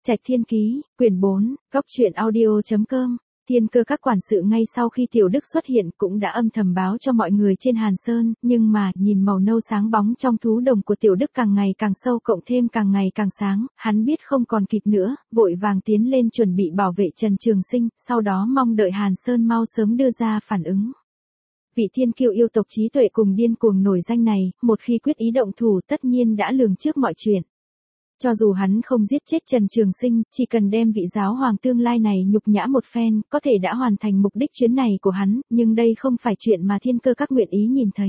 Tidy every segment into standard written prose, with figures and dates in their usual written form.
Trạch Thiên Ký, quyển 4, góc truyện audio.com. Thiên Cơ các quản sự ngay sau khi Tiểu Đức xuất hiện cũng đã âm thầm báo cho mọi người trên Hàn Sơn, nhưng mà nhìn màu nâu sáng bóng trong thú đồng của Tiểu Đức càng ngày càng sâu cộng thêm càng ngày càng sáng, hắn biết không còn kịp nữa, vội vàng tiến lên chuẩn bị bảo vệ Trần Trường Sinh, sau đó mong đợi Hàn Sơn mau sớm đưa ra phản ứng. Vị thiên kiêu yêu tộc trí tuệ cùng điên cuồng nổi danh này, một khi quyết ý động thủ tất nhiên đã lường trước mọi chuyện. Cho dù hắn không giết chết Trần Trường Sinh, chỉ cần đem vị giáo hoàng tương lai này nhục nhã một phen, có thể đã hoàn thành mục đích chuyến này của hắn, nhưng đây không phải chuyện mà Thiên Cơ các nguyện ý nhìn thấy.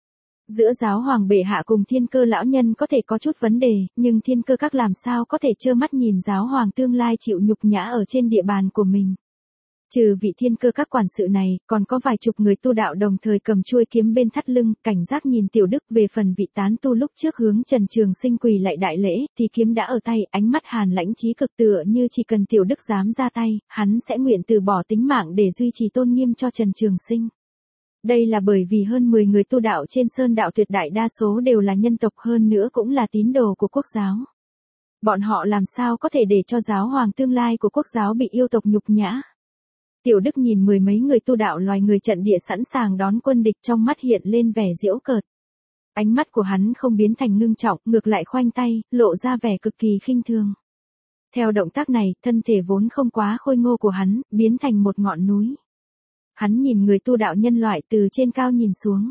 Giữa giáo hoàng bệ hạ cùng Thiên Cơ lão nhân có thể có chút vấn đề, nhưng Thiên Cơ các làm sao có thể trơ mắt nhìn giáo hoàng tương lai chịu nhục nhã ở trên địa bàn của mình. Trừ vị Thiên Cơ các quản sự này, còn có vài chục người tu đạo đồng thời cầm chuôi kiếm bên thắt lưng, cảnh giác nhìn Tiểu Đức. Về phần vị tán tu lúc trước hướng Trần Trường Sinh quỳ lại đại lễ, thì kiếm đã ở tay, ánh mắt hàn lãnh chí cực tựa như chỉ cần Tiểu Đức dám ra tay, hắn sẽ nguyện từ bỏ tính mạng để duy trì tôn nghiêm cho Trần Trường Sinh. Đây là bởi vì hơn 10 người tu đạo trên sơn đạo tuyệt đại đa số đều là nhân tộc, hơn nữa cũng là tín đồ của quốc giáo. Bọn họ làm sao có thể để cho giáo hoàng tương lai của quốc giáo bị yêu tộc nhục nhã. Tiểu Đức nhìn mười mấy người tu đạo loài người trận địa sẵn sàng đón quân địch, trong mắt hiện lên vẻ giễu cợt. Ánh mắt của hắn không biến thành ngưng trọng, ngược lại khoanh tay, lộ ra vẻ cực kỳ khinh thường. Theo động tác này, thân thể vốn không quá khôi ngô của hắn, biến thành một ngọn núi. Hắn nhìn người tu đạo nhân loại từ trên cao nhìn xuống.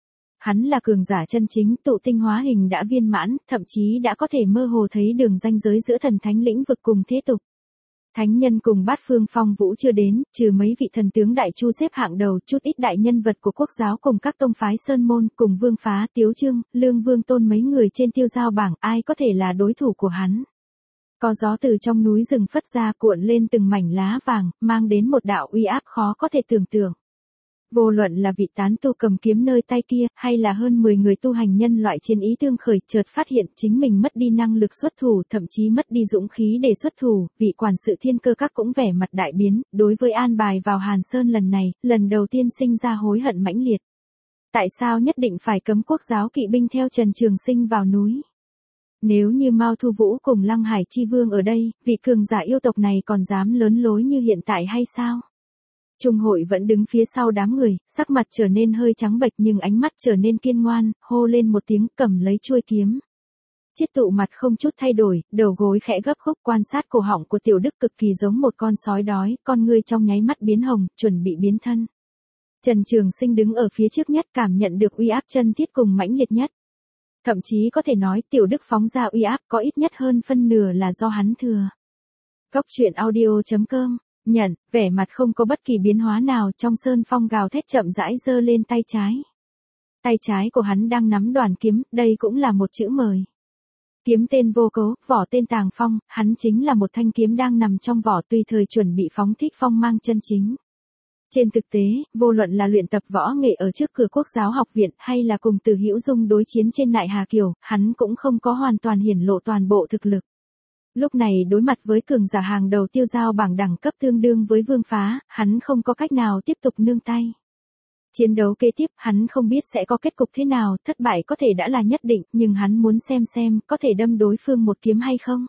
Hắn là cường giả chân chính, tụ tinh hóa hình đã viên mãn, thậm chí đã có thể mơ hồ thấy đường ranh giới giữa thần thánh lĩnh vực cùng thế tục. Thánh nhân cùng bát phương phong vũ chưa đến, trừ mấy vị thần tướng đại chu xếp hạng đầu, chút ít đại nhân vật của quốc giáo cùng các tông phái sơn môn, cùng Vương Phá, Tiếu Trương, Lương Vương Tôn mấy người trên tiêu giao bảng, ai có thể là đối thủ của hắn. Có gió từ trong núi rừng phất ra cuộn lên từng mảnh lá vàng, mang đến một đạo uy áp khó có thể tưởng tượng. Vô luận là vị tán tu cầm kiếm nơi tay kia, hay là hơn 10 người tu hành nhân loại chiến ý tương khởi, chợt phát hiện chính mình mất đi năng lực xuất thủ, thậm chí mất đi dũng khí để xuất thủ, vị quản sự Thiên Cơ các cũng vẻ mặt đại biến, đối với an bài vào Hàn Sơn lần này, lần đầu tiên sinh ra hối hận mãnh liệt. Tại sao nhất định phải cấm quốc giáo kỵ binh theo Trần Trường Sinh vào núi? Nếu như Mao Thu Vũ cùng Lăng Hải Chi Vương ở đây, vị cường giả yêu tộc này còn dám lớn lối như hiện tại hay sao? Trung hội vẫn đứng phía sau đám người, sắc mặt trở nên hơi trắng bệch nhưng ánh mắt trở nên kiên ngoan, hô lên một tiếng, cầm lấy chuôi kiếm. Chiết tụ mặt không chút thay đổi, đầu gối khẽ gấp khúc, quan sát cổ họng của Tiểu Đức cực kỳ giống một con sói đói, con ngươi trong nháy mắt biến hồng, chuẩn bị biến thân. Trần Trường Sinh đứng ở phía trước nhất, cảm nhận được uy áp chân thiết cùng mãnh liệt nhất. Thậm chí có thể nói Tiểu Đức phóng ra uy áp có ít nhất hơn phân nửa là do hắn thừa. Góc truyện audio.com. Nhận, vẻ mặt không có bất kỳ biến hóa nào, trong sơn phong gào thét chậm rãi giơ lên tay trái. Tay trái của hắn đang nắm đoàn kiếm, đây cũng là một chữ mời. Kiếm tên vô cấu, vỏ tên tàng phong, hắn chính là một thanh kiếm đang nằm trong vỏ tùy thời chuẩn bị phóng thích phong mang chân chính. Trên thực tế, vô luận là luyện tập võ nghệ ở trước cửa quốc giáo học viện hay là cùng Từ Hữu Dung đối chiến trên Nại Hà Kiều, hắn cũng không có hoàn toàn hiển lộ toàn bộ thực lực. Lúc này đối mặt với cường giả hàng đầu tiêu giao bảng đẳng cấp tương đương với Vương Phá, hắn không có cách nào tiếp tục nương tay. Chiến đấu kế tiếp, hắn không biết sẽ có kết cục thế nào, thất bại có thể đã là nhất định, nhưng hắn muốn xem có thể đâm đối phương một kiếm hay không.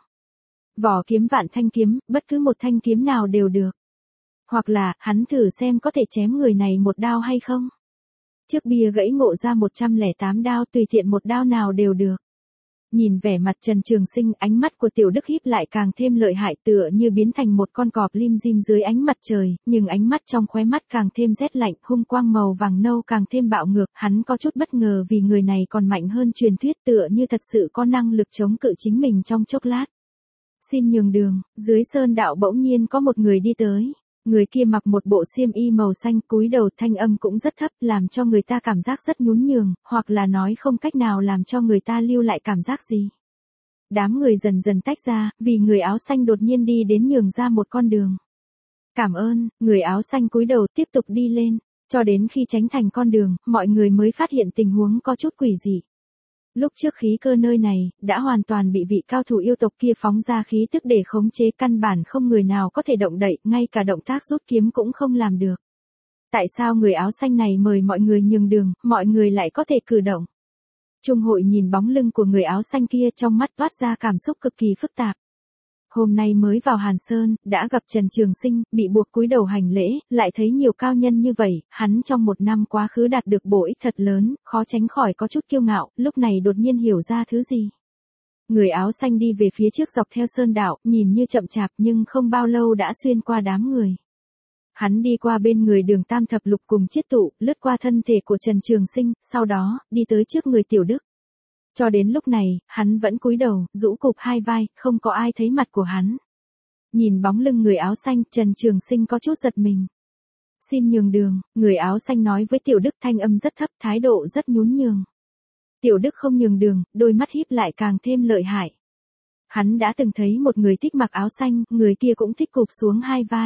Vỏ kiếm vạn thanh kiếm, bất cứ một thanh kiếm nào đều được. Hoặc là, hắn thử xem có thể chém người này một đao hay không. Trước bia gãy ngộ ra 108 đao, tùy tiện một đao nào đều được. Nhìn vẻ mặt Trần Trường Sinh, ánh mắt của Tiểu Đức híp lại càng thêm lợi hại, tựa như biến thành một con cọp lim dim dưới ánh mặt trời, nhưng ánh mắt trong khóe mắt càng thêm rét lạnh, hung quang màu vàng nâu càng thêm bạo ngược, hắn có chút bất ngờ vì người này còn mạnh hơn truyền thuyết, tựa như thật sự có năng lực chống cự chính mình trong chốc lát. Xin nhường đường, dưới sơn đạo bỗng nhiên có một người đi tới. Người kia mặc một bộ xiêm y màu xanh, cúi đầu, thanh âm cũng rất thấp, làm cho người ta cảm giác rất nhún nhường, hoặc là nói không cách nào làm cho người ta lưu lại cảm giác gì. Đám người dần dần tách ra, vì người áo xanh đột nhiên đi đến nhường ra một con đường. Cảm ơn, người áo xanh cúi đầu tiếp tục đi lên, cho đến khi tránh thành con đường, mọi người mới phát hiện tình huống có chút quỷ dị. Lúc trước khí cơ nơi này, đã hoàn toàn bị vị cao thủ yêu tộc kia phóng ra khí tức để khống chế, căn bản không người nào có thể động đậy, ngay cả động tác rút kiếm cũng không làm được. Tại sao người áo xanh này mời mọi người nhường đường, mọi người lại có thể cử động? Trung hội nhìn bóng lưng của người áo xanh kia, trong mắt toát ra cảm xúc cực kỳ phức tạp. Hôm nay mới vào Hàn Sơn, đã gặp Trần Trường Sinh, bị buộc cúi đầu hành lễ, lại thấy nhiều cao nhân như vậy, hắn trong một năm quá khứ đạt được bổ ích thật lớn, khó tránh khỏi có chút kiêu ngạo, lúc này đột nhiên hiểu ra thứ gì. Người áo xanh đi về phía trước dọc theo sơn đạo, nhìn như chậm chạp nhưng không bao lâu đã xuyên qua đám người. Hắn đi qua bên người Đường Tam Thập Lục cùng Chiết Tụ, lướt qua thân thể của Trần Trường Sinh, sau đó, đi tới trước người Tiểu Đức. Cho đến lúc này, hắn vẫn cúi đầu, rũ cụp hai vai, không có ai thấy mặt của hắn. Nhìn bóng lưng người áo xanh, Trần Trường Sinh có chút giật mình. Xin nhường đường, người áo xanh nói với Tiểu Đức, thanh âm rất thấp, thái độ rất nhún nhường. Tiểu Đức không nhường đường, đôi mắt híp lại càng thêm lợi hại. Hắn đã từng thấy một người thích mặc áo xanh, người kia cũng thích cụp xuống hai vai.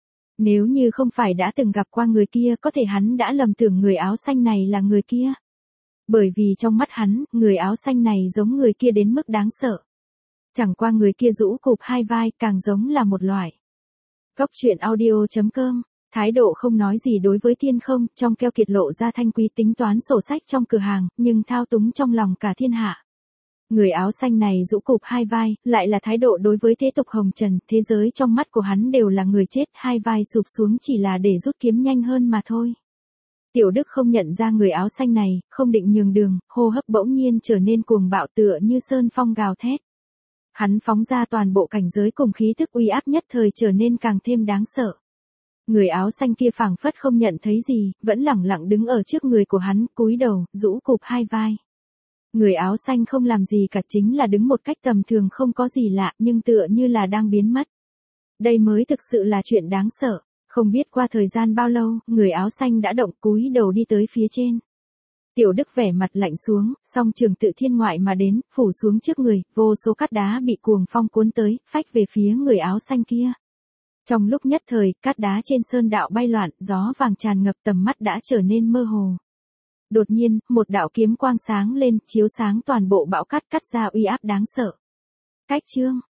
Nếu như không phải đã từng gặp qua người kia, có thể hắn đã lầm tưởng người áo xanh này là người kia. Bởi vì trong mắt hắn, người áo xanh này giống người kia đến mức đáng sợ. Chẳng qua người kia rũ cụp hai vai, càng giống là một loại. Góc truyện audio.com, thái độ không nói gì đối với Thiên Không, trong keo kiệt lộ ra thanh quý tính toán sổ sách trong cửa hàng, nhưng thao túng trong lòng cả thiên hạ. Người áo xanh này rũ cụp hai vai, lại là thái độ đối với thế tục hồng trần, thế giới trong mắt của hắn đều là người chết, hai vai sụp xuống chỉ là để rút kiếm nhanh hơn mà thôi. Tiểu Đức không nhận ra người áo xanh này, không định nhường đường, hô hấp bỗng nhiên trở nên cuồng bạo tựa như sơn phong gào thét. Hắn phóng ra toàn bộ cảnh giới cùng khí thức uy áp nhất thời trở nên càng thêm đáng sợ. Người áo xanh kia phảng phất không nhận thấy gì, vẫn lẳng lặng đứng ở trước người của hắn, cúi đầu, rũ cụp hai vai. Người áo xanh không làm gì cả, chính là đứng một cách tầm thường không có gì lạ, nhưng tựa như là đang biến mất. Đây mới thực sự là chuyện đáng sợ. Không biết qua thời gian bao lâu, người áo xanh đã động, cúi đầu đi tới phía trên. Tiểu Đức vẻ mặt lạnh xuống, song trường tự thiên ngoại mà đến, phủ xuống trước người, vô số cát đá bị cuồng phong cuốn tới, phách về phía người áo xanh kia. Trong lúc nhất thời, cát đá trên sơn đạo bay loạn, gió vàng tràn ngập, tầm mắt đã trở nên mơ hồ. Đột nhiên, một đạo kiếm quang sáng lên, chiếu sáng toàn bộ bão cát, cắt ra uy áp đáng sợ. Cách chương